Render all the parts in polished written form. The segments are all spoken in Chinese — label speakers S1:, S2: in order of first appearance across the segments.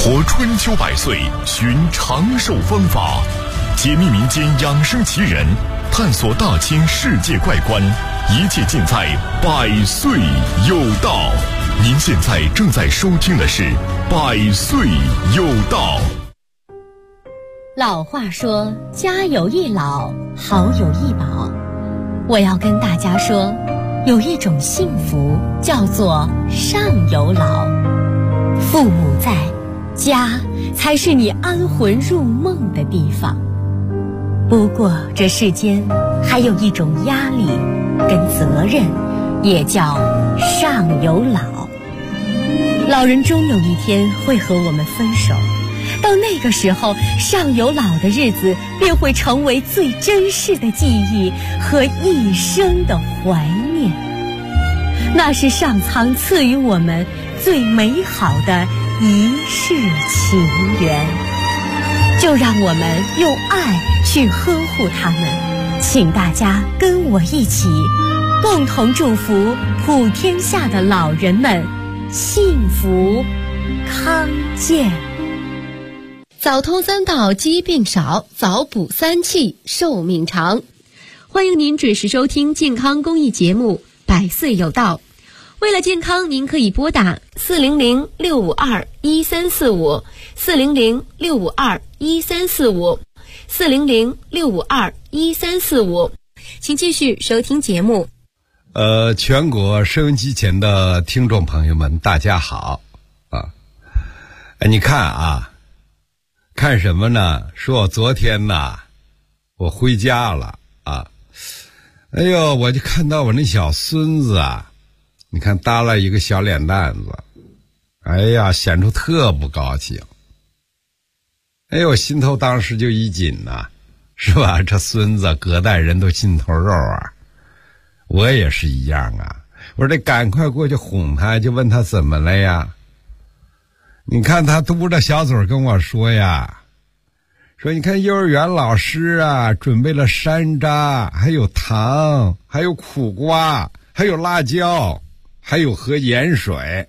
S1: 活春秋百岁，寻长寿方法，解密民间养生奇人，探索大千世界怪观，一切尽在百岁有道。您现在正在收听的是百岁有道。
S2: 老话说，家有一老，好有一宝。我要跟大家说，有一种幸福叫做上有老。父母在，家才是你安魂入梦的地方。不过这世间还有一种压力跟责任，也叫上有老。老人终有一天会和我们分手，到那个时候，上有老的日子便会成为最珍视的记忆和一生的怀念。那是上苍赐予我们最美好的一世情缘，就让我们用爱去呵护他们。请大家跟我一起，共同祝福普天下的老人们幸福康健。早通三到，疾病少；早补三气，寿命长。欢迎您准时收听健康公益节目《百岁有道》。为了健康，您可以拨打400-652-1345、400-652-1345、400-652-1345。请继续收听节目。
S3: 全国收音机前的听众朋友们，大家好啊！你看啊。看什么呢？说我昨天呐，我回家了啊，哎呦，我就看到我那小孙子啊，你看耷拉一个小脸蛋子，哎呀，显出特不高兴。哎呦，我心头当时就一紧呐，是吧？这孙子隔代人都心头肉啊，我也是一样啊。我说得赶快过去哄他，就问他怎么了呀？你看他嘟着小嘴跟我说呀，说你看幼儿园老师啊准备了山楂，还有糖，还有苦瓜，还有辣椒，还有喝盐水，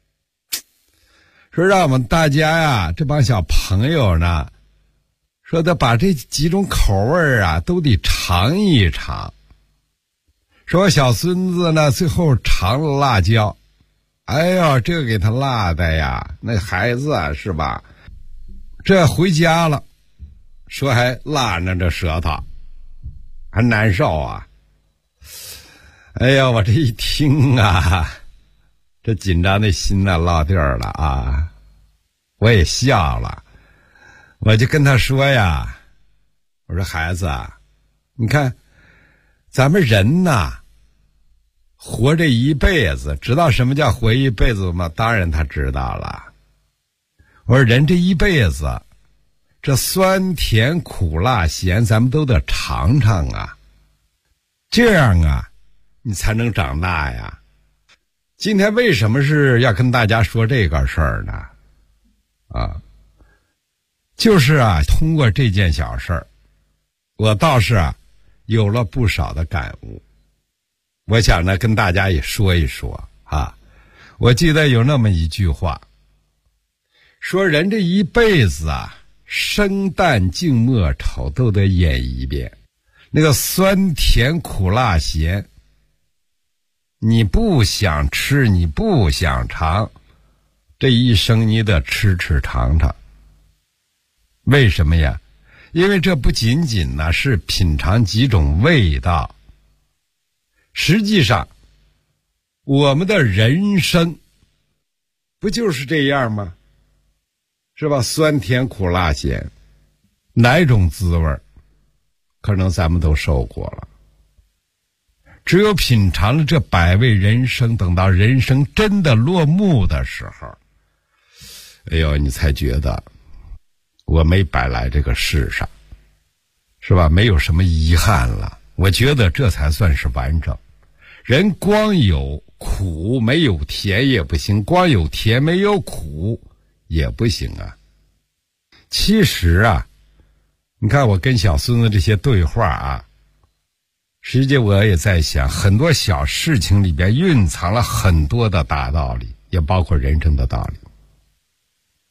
S3: 说让我们大家呀这帮小朋友呢，说得把这几种口味啊都得尝一尝。说小孙子呢最后尝了辣椒，哎呦，这个给他辣的呀，那孩子啊，是吧？这回家了，说还辣着这舌头，还难受啊。哎呀，我这一听啊，这紧张的心呐落地儿了啊，我也笑了，我就跟他说呀，我说孩子啊，你看咱们人呐，活这一辈子，知道什么叫活一辈子吗？当然他知道了。我说人这一辈子，这酸甜苦辣咸咱们都得尝尝啊，这样啊你才能长大呀。今天为什么是要跟大家说这个事儿呢？啊，就是啊通过这件小事儿，我倒是啊有了不少的感悟。我想呢跟大家也说一说啊。我记得有那么一句话，说人这一辈子啊，生旦净末丑都得演一遍，那个酸甜苦辣咸，你不想吃，你不想尝，这一生你得吃吃尝尝。为什么呀？因为这不仅仅呢是品尝几种味道，实际上我们的人生不就是这样吗？是吧？酸甜苦辣咸，哪种滋味可能咱们都受过了。只有品尝了这百味人生，等到人生真的落幕的时候，哎呦，你才觉得我没白来这个世上，是吧？没有什么遗憾了。我觉得这才算是完整。人光有苦没有甜也不行，光有甜没有苦也不行啊。其实啊，你看我跟小孙子这些对话啊，实际我也在想，很多小事情里边蕴藏了很多的大道理，也包括人生的道理。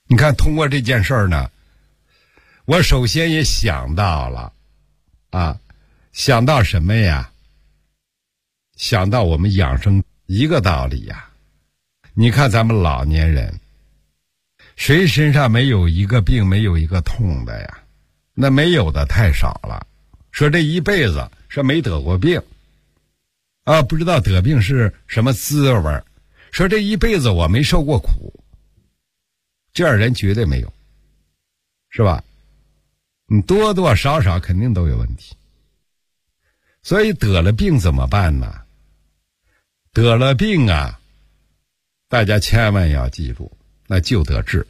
S3: 你看，通过这件事儿呢，我首先也想到了想到什么呀？想到我们养生一个道理呀。你看咱们老年人，谁身上没有一个病没有一个痛的呀？那没有的太少了。说这一辈子说没得过病不知道得病是什么滋味，说这一辈子我没受过苦，这样人绝对没有，是吧？你多多少少肯定都有问题。所以得了病怎么办呢？得了病大家千万要记住，那就得治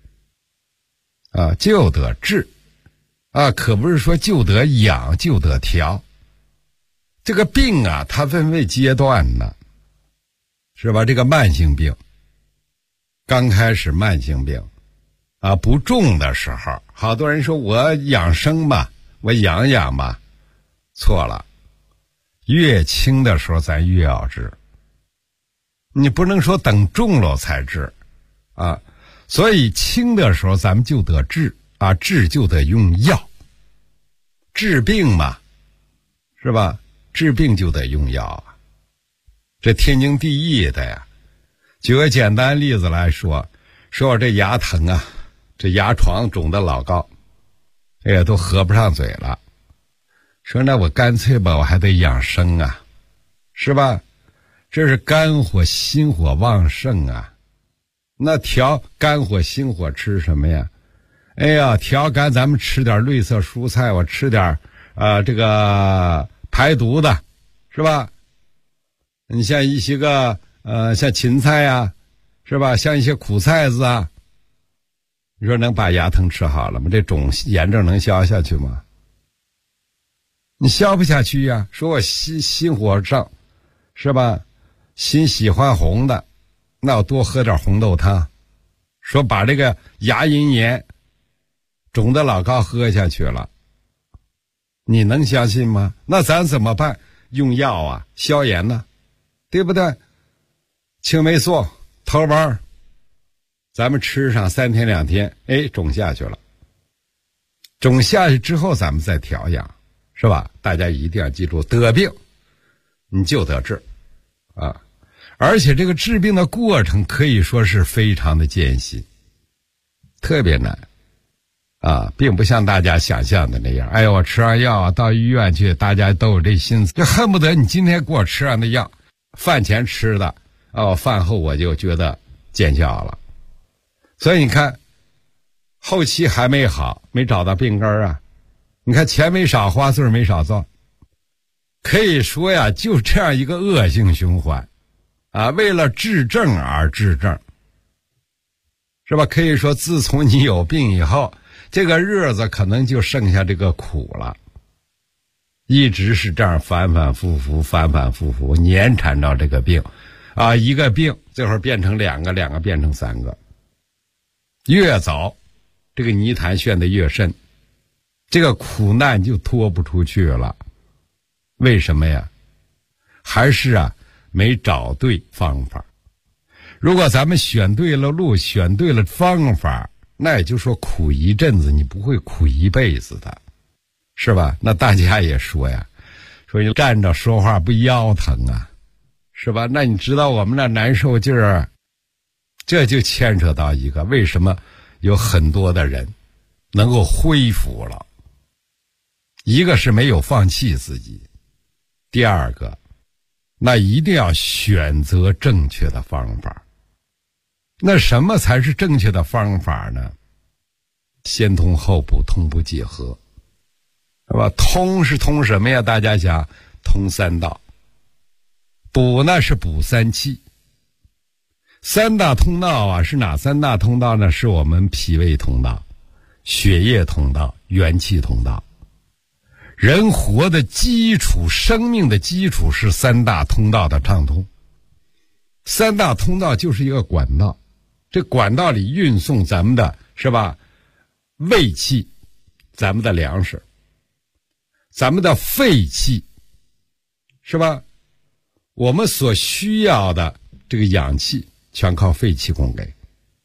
S3: 就得治可不是说就得养就得调。这个病它分为阶段呢，是吧？这个慢性病，刚开始慢性病不重的时候，好多人说我养生吧，我养养吧，错了。越轻的时候咱越要治，你不能说等重了才治所以轻的时候咱们就得治治就得用药，治病嘛，是吧？治病就得用药这天经地义的呀。举个简单例子来说我这牙疼这牙床肿得老高，都合不上嘴了。说那我干脆吧，我还得养生是吧？这是肝火心火旺盛那调肝火心火吃什么呀？调肝咱们吃点绿色蔬菜，我吃点这个排毒的，是吧？你像一些个像芹菜是吧？像一些苦菜子你说能把牙疼吃好了吗？这种炎症能消下去吗？你消不下去呀。说我心火上，是吧？心喜欢红的，那我多喝点红豆汤。说把这个牙龈炎肿的老高喝下去了，你能相信吗？那咱怎么办？用药消炎呢，对不对？青霉素、头孢，咱们吃上3天2天，肿下去了。肿下去之后咱们再调养，是吧？大家一定要记住，得病你就得治而且这个治病的过程可以说是非常的艰辛，特别难并不像大家想象的那样。我吃上药到医院去，大家都有这心思，就恨不得你今天给我吃上的药，饭前吃的饭后我就觉得见效了。所以你看，后期还没好，没找到病根你看钱没少花，岁没少造，可以说就这样一个恶性循环为了治症而治症，是吧？可以说自从你有病以后，这个日子可能就剩下这个苦了，一直是这样反反复复年缠着这个病一个病最后变成2个，2个变成3个，越早这个泥潭陷得越深，这个苦难就脱不出去了。为什么呀？还是没找对方法。如果咱们选对了路，选对了方法，那也就说苦一阵子，你不会苦一辈子的，是吧？那大家也说说你站着说话不腰疼是吧？那你知道我们那难受劲儿，这就牵扯到一个，为什么有很多的人能够恢复了？一个是没有放弃自己，第二个那一定要选择正确的方法。那什么才是正确的方法呢？先通后补，通补结合，是吧？通是通什么呀？大家想，通3道。补呢是补3气。3大通道是哪3大通道呢？是我们脾胃通道、血液通道、元气通道。人活的基础，生命的基础是3大通道的畅通。3大通道就是一个管道，这管道里运送咱们的，是吧？胃气，咱们的粮食，咱们的肺气，是吧？我们所需要的这个氧气全靠肺气供给。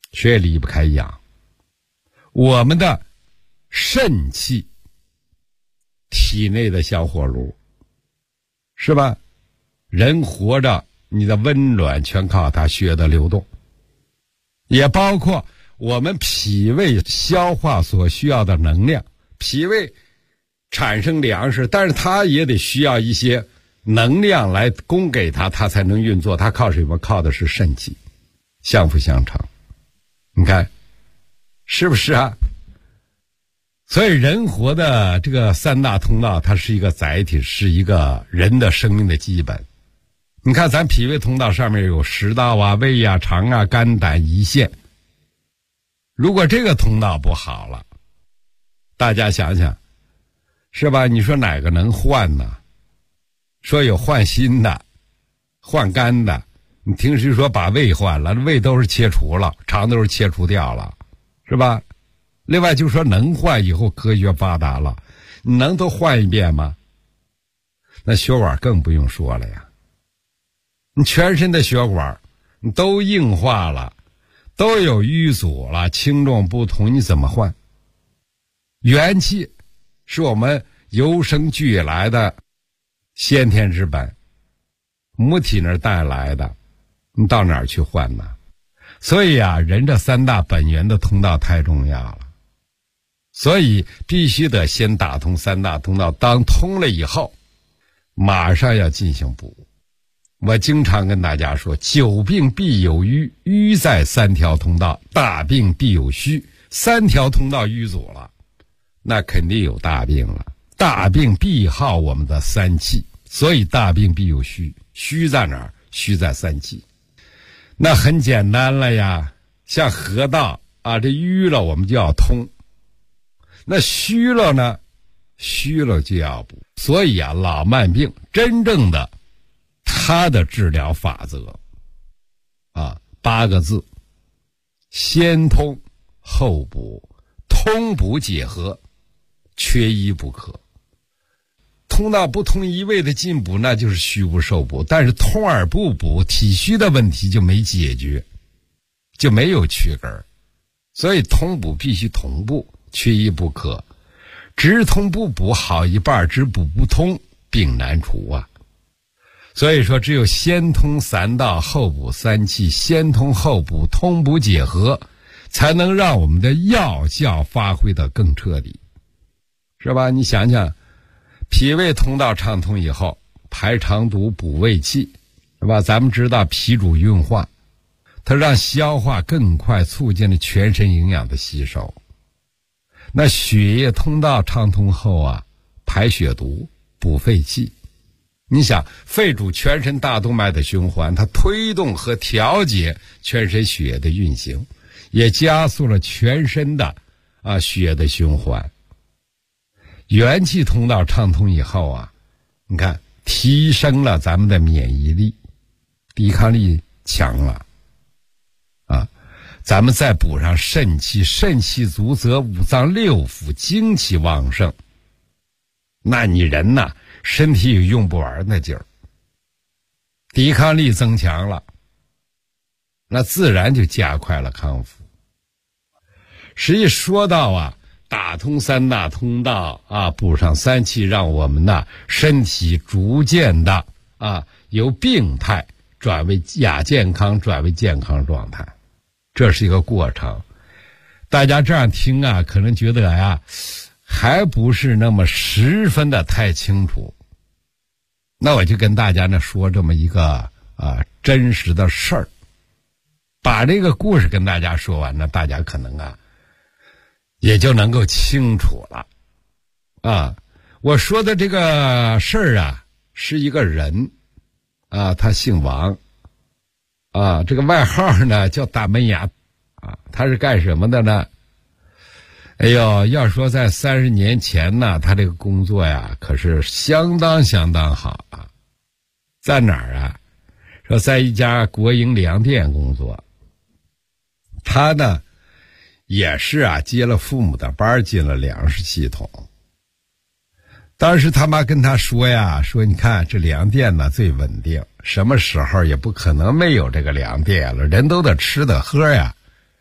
S3: 谁也离不开氧。我们的肾气，体内的小火炉，是吧？人活着，你的温暖全靠它血的流动，也包括我们脾胃消化所需要的能量。脾胃产生粮食，但是它也得需要一些能量来供给它，它才能运作。它靠什么？靠的是肾气，相辅相成。你看是不是啊？所以人活的这个三大通道，它是一个载体，是一个人的生命的基本。你看咱脾胃通道上面有食道啊、胃啊、肠啊、肝胆胰腺，如果这个通道不好了，大家想想是吧？你说哪个能换呢？说有换心的，换肝的，你听谁说把胃换了？胃都是切除了，肠都是切除掉了，是吧？另外就说能换，以后科学发达了，你能都换一遍吗？那血管更不用说了呀，你全身的血管你都硬化了，都有淤阻了，轻重不同，你怎么换？元气是我们与生俱来的先天之本，母体那儿带来的，你到哪儿去换呢？所以啊，人这三大本源的通道太重要了，所以必须得先打通三大通道，当通了以后马上要进行补。我经常跟大家说，久病必有瘀，瘀在三条通道，大病必有虚。三条通道淤阻了，那肯定有大病了。大病必耗我们的三气，所以大病必有虚。虚在哪儿？虚在三气。那很简单了呀，像河道啊，这淤了我们就要通，那虚了呢？虚了就要补。所以啊，老慢病真正的它的治疗法则啊，8个字：先通后补，通补结合，缺一不可。通道不通一味的进补，那就是虚不受补，但是通而不补，体虚的问题就没解决，就没有缺根。所以通补必须同步，缺一不可。直通不补好一半，只补不通，病难除啊。所以说只有先通三道，后补三气，先通后补，通补结合，才能让我们的药效发挥得更彻底，是吧？你想想，脾胃通道畅通以后，排肠毒补胃气，是吧？咱们知道脾主运化，它让消化更快，促进了全身营养的吸收。那血液通道畅通后啊，排血毒补肺气。你想，肺主全身大动脉的循环，它推动和调节全身血液的运行，也加速了全身的血的循环。元气通道畅通以后啊，你看提升了咱们的免疫力，抵抗力强了啊。咱们再补上肾气，肾气足则五脏六腑精气旺盛，那你人呐，身体有用不完的劲儿，抵抗力增强了，那自然就加快了康复。实际说到啊，打通三大通道啊，补上三气，让我们的身体逐渐的由病态转为亚健康，转为健康状态，这是一个过程。大家这样听啊，可能觉得呀还不是那么十分的太清楚。那我就跟大家呢说这么一个真实的事儿，把这个故事跟大家说完呢，大家可能也就能够清楚了我说的这个事儿是一个人他姓王这个外号呢叫大门牙他是干什么的呢？哎呦，要说在30年前呢，他这个工作呀可是相当好在哪儿说在一家国营粮店工作。他呢也是接了父母的班，进了粮食系统。当时他妈跟他说说你看这粮店呢最稳定，什么时候也不可能没有这个粮店了，人都得吃得喝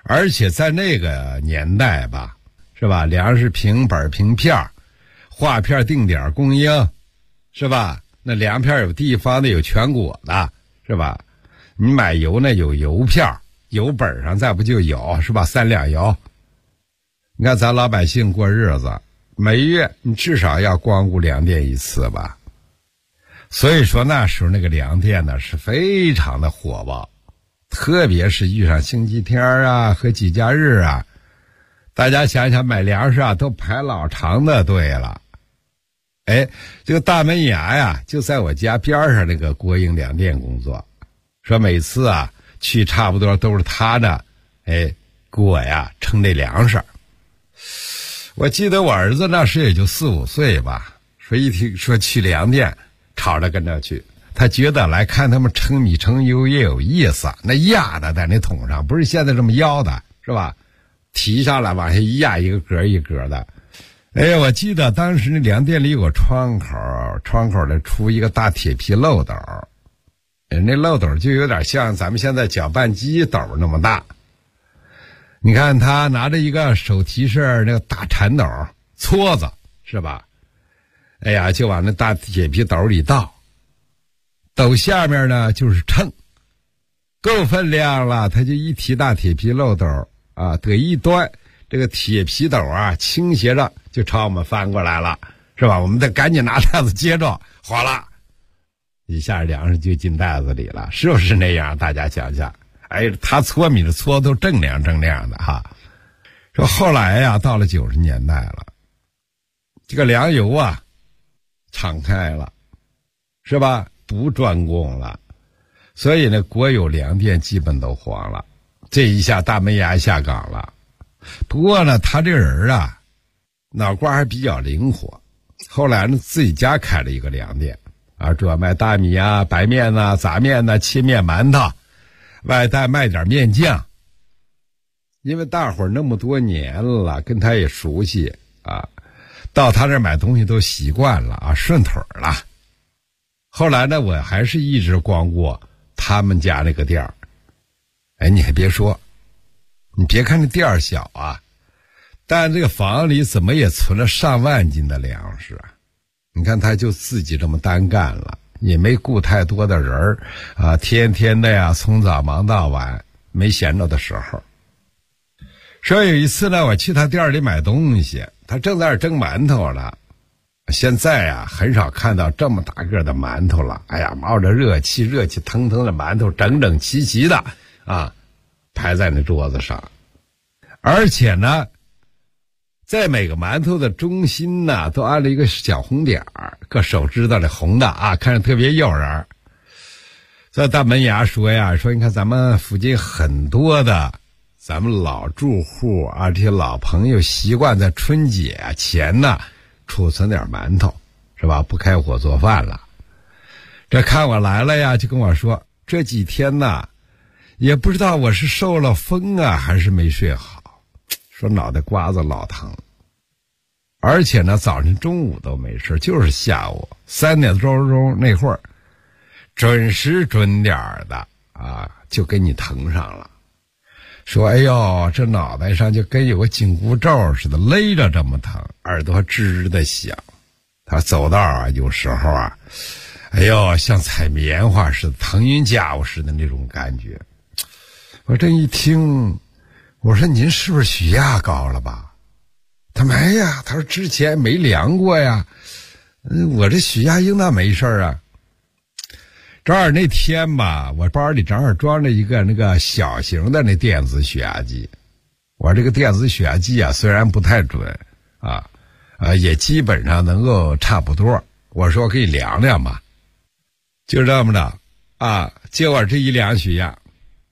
S3: 而且在那个年代吧，是吧？粮食凭本凭片，划片定点供应，是吧？那粮片有地方的，有全国的，是吧？你买油呢，有油片，油本上再不就有，是吧？3两油。你看咱老百姓过日子，每月你至少要光顾粮店一次吧。所以说那时候那个粮店呢是非常的火爆，特别是遇上星期天啊和节假日啊，大家想想买粮食啊都排老长的队了。这个大门牙呀就在我家边上那个国营粮店工作，说每次啊去差不多都是他呢给我呀称这粮食。我记得我儿子那时也就4、5岁吧，说一听说去粮店，吵着跟着去。他觉得来看他们称米称油也有意思，那压的在那桶上，不是现在这么腰的，是吧？提上来往下一压，一个格一格的。我记得当时那粮店里有个窗口里出一个大铁皮漏斗，那漏斗就有点像咱们现在搅拌机斗那么大。你看他拿着一个手提式那个大铲斗撮子，是吧？就往那大铁皮斗里倒，斗下面呢就是称，够分量了，他就一提大铁皮漏斗啊，得一端，这个铁皮斗啊倾斜着就朝我们翻过来了，是吧？我们得赶紧拿袋子接着，哗啦一下粮食就进袋子里了，是不是那样？大家想想，他搓米的搓都锃亮的哈。说后来呀，到了90年代了，这个粮油啊敞开了，是吧？不专供了，所以呢，国有粮店基本都黄了。这一下大门牙下岗了。不过呢，他这人啊，脑瓜还比较灵活。后来呢，自己家开了一个粮店啊，主要卖大米啊、白面啊、杂面啊、切面、馒头，外带卖点面酱。因为大伙儿那么多年了，跟他也熟悉啊，到他这儿买东西都习惯了啊，顺腿了。后来呢，我还是一直光顾他们家那个店儿。你还别说，你别看这店儿小啊，但这个房里怎么也存了上万斤的粮食啊！你看他就自己这么单干了，也没雇太多的人儿啊，天天的呀从早忙到晚，没闲着的时候。说有一次呢，我去他店里买东西，他正在那儿蒸馒头呢。现在啊，很少看到这么大个的馒头了。冒着热气腾腾的馒头，整整齐齐的啊，排在那桌子上。而且呢，在每个馒头的中心呢，都按了一个小红点儿，搁手指头里红的啊，看着特别诱人。这大门牙说呀，说你看咱们附近很多的咱们老住户啊，这些老朋友习惯在春节前呢储存点馒头，是吧？不开火做饭了。这看我来了呀，就跟我说这几天呢，也不知道我是受了风啊，还是没睡好，说脑袋瓜子老疼，而且呢早晨中午都没事，就是下午3点多钟那会儿，准时准点的啊，就给你疼上了。说这脑袋上就跟有个紧箍咒似的勒着这么疼，耳朵吱的响。他走道啊，有时候啊，像踩棉花似的，腾云驾雾似的那种感觉。我这一听，我说您是不是血压高了吧？他没呀，他说之前没量过呀。我这血压应当没事啊。正好那天吧，我包里正好装着一个那个小型的那电子血压计。我这个电子血压计啊，虽然不太准啊，也基本上能够差不多。我说可以量量吧，就这么着啊。结果这一量血压，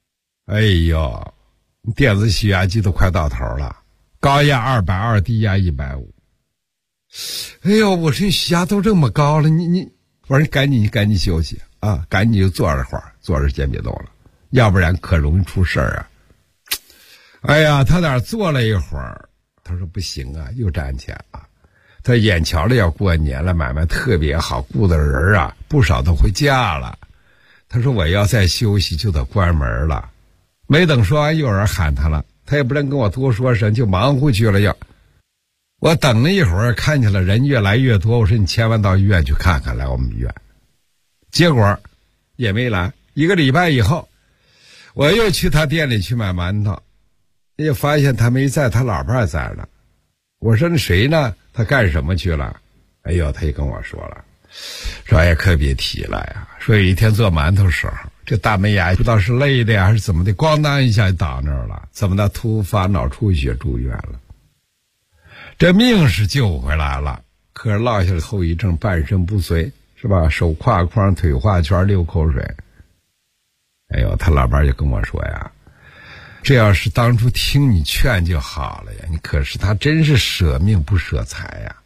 S3: 电子血压计都快到头了，高压220，低压150。我这血压都这么高了，我说你赶紧休息啊，赶紧就坐着会儿，坐着先别动了，要不然可容易出事儿啊。他哪坐了一会儿，他说不行啊，又站起来了。他眼瞧着要过年了，买卖特别好，雇的人啊不少都回家了。他说我要再休息就得关门了。没等说完，有人喊他了， 他也不能跟我多说声，就忙活去了。我等了一会儿，看见了人越来越多，我说你千万到医院去看看，来我们医院。结果也没来。1个礼拜以后，我又去他店里去买馒头，也发现他没在，他老伴在呢。我说那谁呢？他干什么去了？哎呦，他也跟我说了，说哎呀可别提了呀，说有一天做馒头时候，这大门牙不知道是累的呀还是怎么的，咣当一下就倒那儿了，怎么的突发脑出血住院了。这命是救回来了，可是落下了后遗症，半身不遂，是吧？手挎筐，腿画圈，流口水。哎呦，他老伴就跟我说呀，这要是当初听你劝就好了呀，你可是他真是舍命不舍财呀。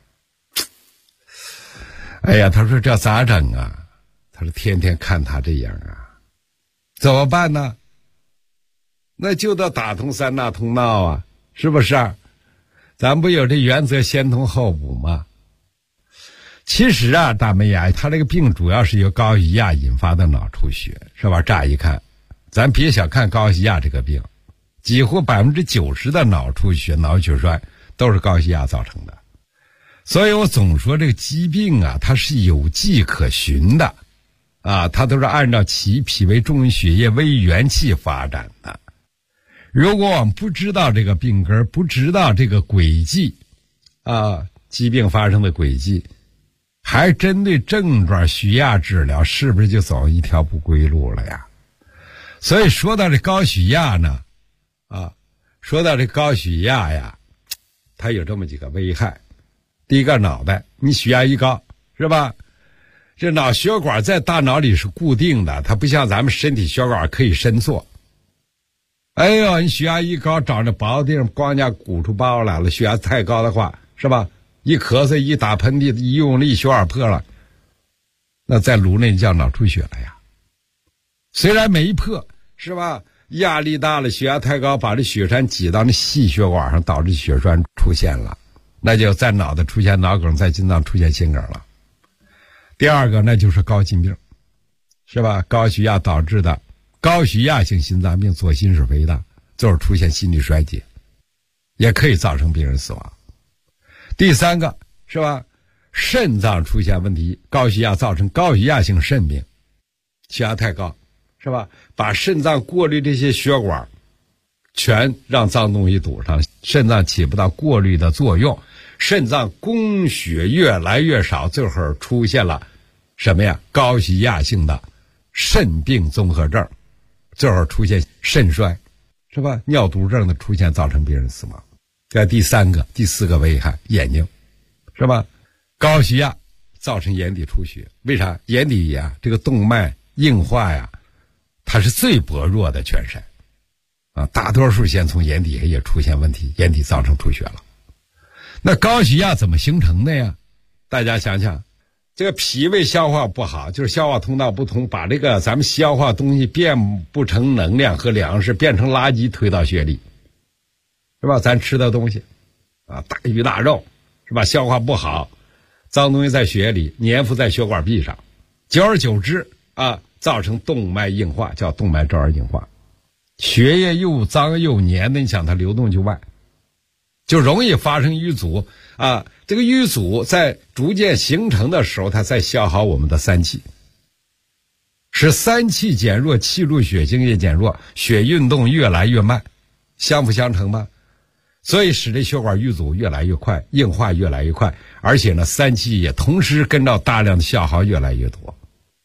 S3: 哎呀，他说这咋整啊？他说天天看他这样啊，怎么办呢？那就得打通3大通道啊，是不是？咱不有这原则先通后补吗？其实啊，大门牙他这个病主要是由高血压引发的脑出血，是吧？乍一看，咱别小看高血压这个病，几乎90%的脑出血、脑血栓都是高血压造成的。所以我总说这个疾病啊，它是有迹可循的，啊，它都是按照其脾胃重于血液微元气发展的。如果我们不知道这个病根，不知道这个轨迹，啊，疾病发生的轨迹，还针对症状血压治疗，是不是就走一条不归路了呀？所以说到这高血压呢，啊，说到这高血压呀，它有这么几个危害。第一个，脑袋，你血压一高，是吧？这脑血管在大脑里是固定的，它不像咱们身体血管可以伸缩。哎呦，你血压一高，长着薄地方，光家鼓出包来了。血压太高的话，是吧？一咳嗽，一打喷嚏，一用力，血管破了，那在颅内叫脑出血了呀。虽然没破，是吧？压力大了，血压太高，把这血栓挤到那细血管上，导致血栓出现了，那就在脑袋出现脑梗，在心脏出现心梗了。第二个，那就是高心病，是吧？高血压导致的高血压性心脏病，左心室肥大，就是出现心力衰竭，也可以造成病人死亡。第三个，是吧？肾脏出现问题，高血压造成高血压性肾病，血压太高，是吧？把肾脏过滤这些血管全让脏东西堵上，肾脏起不到过滤的作用，肾脏供血越来越少，最后出现了什么呀？高血压性的肾病综合症，最后出现肾衰，是吧？尿毒症的出现造成病人死亡。这第四个危害，眼睛，是吧？高血压造成眼底出血，为啥？眼底呀，这个动脉硬化呀，它是最薄弱的全身啊，大多数先从眼底下也出现问题，眼底造成出血了。那高血压怎么形成的呀？大家想想，这个脾胃消化不好，就是消化通道不通，把这个咱们消化东西变不成能量和粮食，变成垃圾推到血里，是吧？咱吃的东西啊，大鱼大肉，是吧？消化不好，脏东西在血里粘附在血管壁上，久而久之啊，造成动脉硬化，叫动脉粥样硬化。血液又脏又黏的，你想它流动就慢，就容易发生淤阻啊。这个淤阻在逐渐形成的时候，它在消耗我们的三气，使三气减弱，气入血行也减弱，血运动越来越慢，相辅相成吧。所以使这血管淤阻越来越快，硬化越来越快，而且呢，三气也同时跟着大量的消耗越来越多。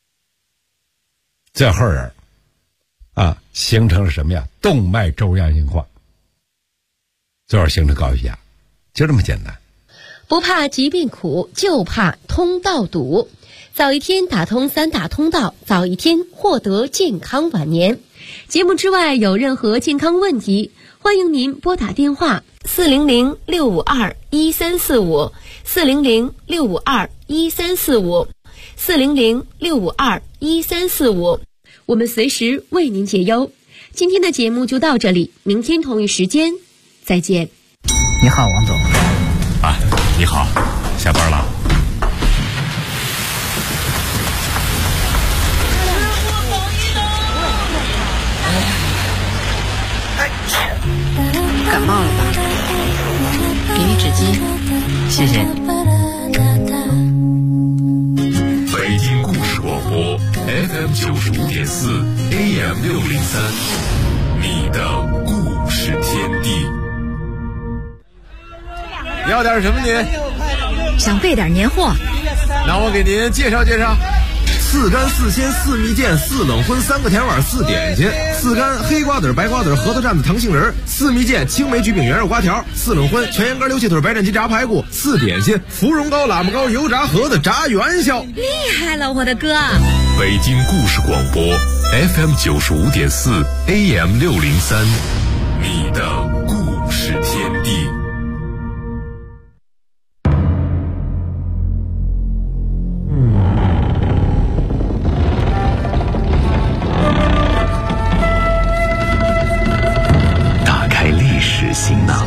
S3: 这后人啊，形成了什么呀？动脉粥样硬化，最后形成高血压，就这么简单。
S2: 不怕疾病苦，就怕通道堵。早一天打通3大通道，早一天获得健康晚年。节目之外有任何健康问题，欢迎您拨打电话400-652-1345 400-652-1345 400-652-1345，我们随时为您解忧。今天的节目就到这里，明天同一时间再见。
S4: 你好，王总。
S1: 啊，你好，下班了。
S4: 哎。 间。谢谢。
S1: 北京故事广播 FM 95.4 AM 603，你的故事天地。
S5: 要点什么您？
S6: 想备点年货，
S5: 那我给您介绍介绍。4干4鲜4蜜饯4冷荤3个甜碗4点心，4干黑瓜子白瓜子核桃蘸子糖杏仁，4蜜饯青梅橘饼圆肉瓜条，4冷荤全羊肝溜气腿白斩鸡炸排骨，4点心芙蓉糕喇嘛糕油炸盒子炸元宵。
S6: 厉害了我的哥！
S1: 北京故事广播 FM 95.4 AM 603，你的故事天地。行囊，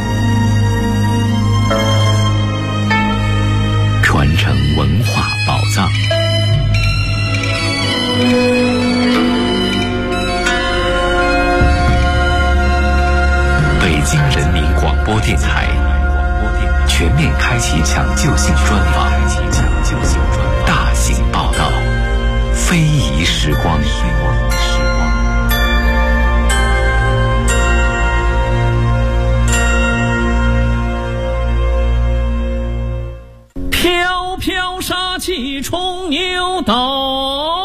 S1: 传承文化宝藏。北京人民广播电台全面开启抢救性专访，大型报道，非遗时光。
S7: 飘飘杀气冲牛斗，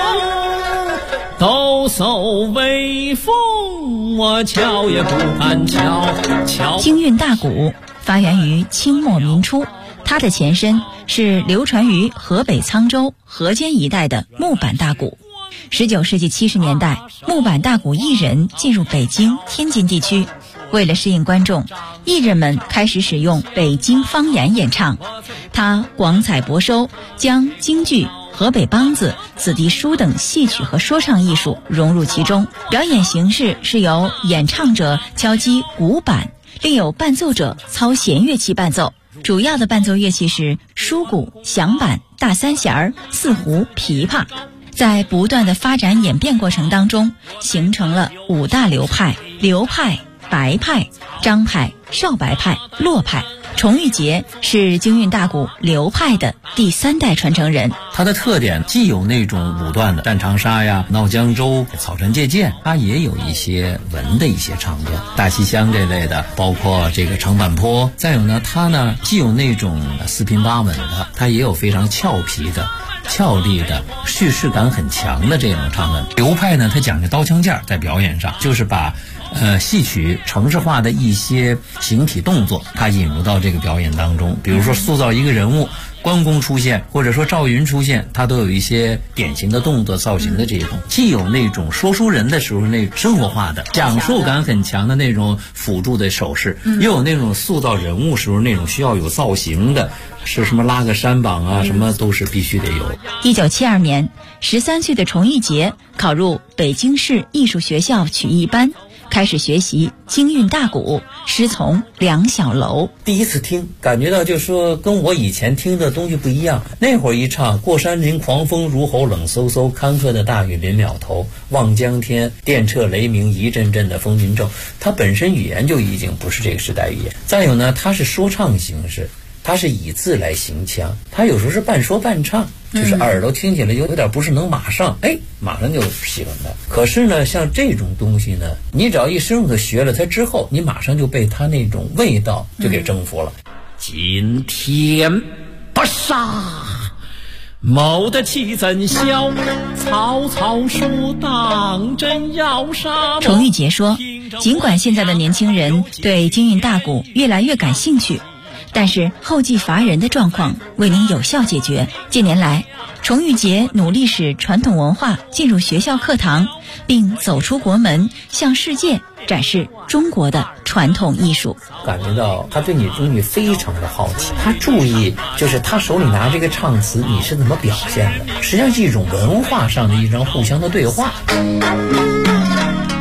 S7: 抖擞威风，我瞧也不敢瞧。
S8: 京韵大鼓发源于清末民初，它的前身是流传于河北沧州、河间一带的木板大鼓。19世纪70年代，木板大鼓艺人进入北京、天津地区。为了适应观众，艺人们开始使用北京方言演唱。他广采博收，将京剧、河北梆子、子弟书等戏曲和说唱艺术融入其中。表演形式是由演唱者敲击鼓板，另有伴奏者操弦乐器伴奏。主要的伴奏乐器是书鼓、响板、大三弦、四胡、琵琶。在不断的发展演变过程当中，形成了5大流派：刘派、白派、张派、少白派、骆派。崇玉杰是京韵大鼓刘派的第3代传承人。
S9: 它的特点既有那种武断的战长沙呀、闹江州、草船借箭，它也有一些文的一些唱段，大西厢这类的，包括这个长坂坡。再有呢，它呢既有那种四平八稳的，它也有非常俏皮的、俏丽的，叙事感很强的这种唱段。刘派呢，它讲究刀枪剑，在表演上就是把戏曲程式化的一些形体动作，它引入到这个表演当中。比如说塑造一个人物，关公出现，或者说赵云出现，它都有一些典型的动作造型的这种，既有那种说书人的时候那生活化的讲述感很强的那种辅助的手势，又有那种塑造人物时候那种需要有造型的，是什么拉个山膀啊，什么都是必须得有。
S8: 1972年，13岁的崇玉杰考入北京市艺术学校曲艺班，开始学习京韵大鼓，师从梁小楼。
S9: 第一次听，感觉到就是说跟我以前听的东西不一样。那会儿一唱过山林狂风如吼冷飕飕，坎坷的大雨临了头，望江天电掣雷鸣一阵阵的风云骤，它本身语言就已经不是这个时代语言。再有呢，它是说唱形式，它是以字来行腔，它有时候是半说半唱，就是耳朵听起来有点不是能马上就喜欢它。可是呢，像这种东西呢，你只要一深入的学了它之后，你马上就被它那种味道就给征服了。
S7: 今天不杀，谋得其怎消？曹操说当真要杀。
S8: 崇玉杰说，尽管现在的年轻人对京韵大鼓越来越感兴趣，但是后继乏人的状况未能有效解决。近年来，崇玉杰努力使传统文化进入学校课堂，并走出国门，向世界展示中国的传统艺术。
S9: 感觉到他对你东西非常的好奇，他注意就是他手里拿这个唱词你是怎么表现的，实际上是一种文化上的一种互相的对话。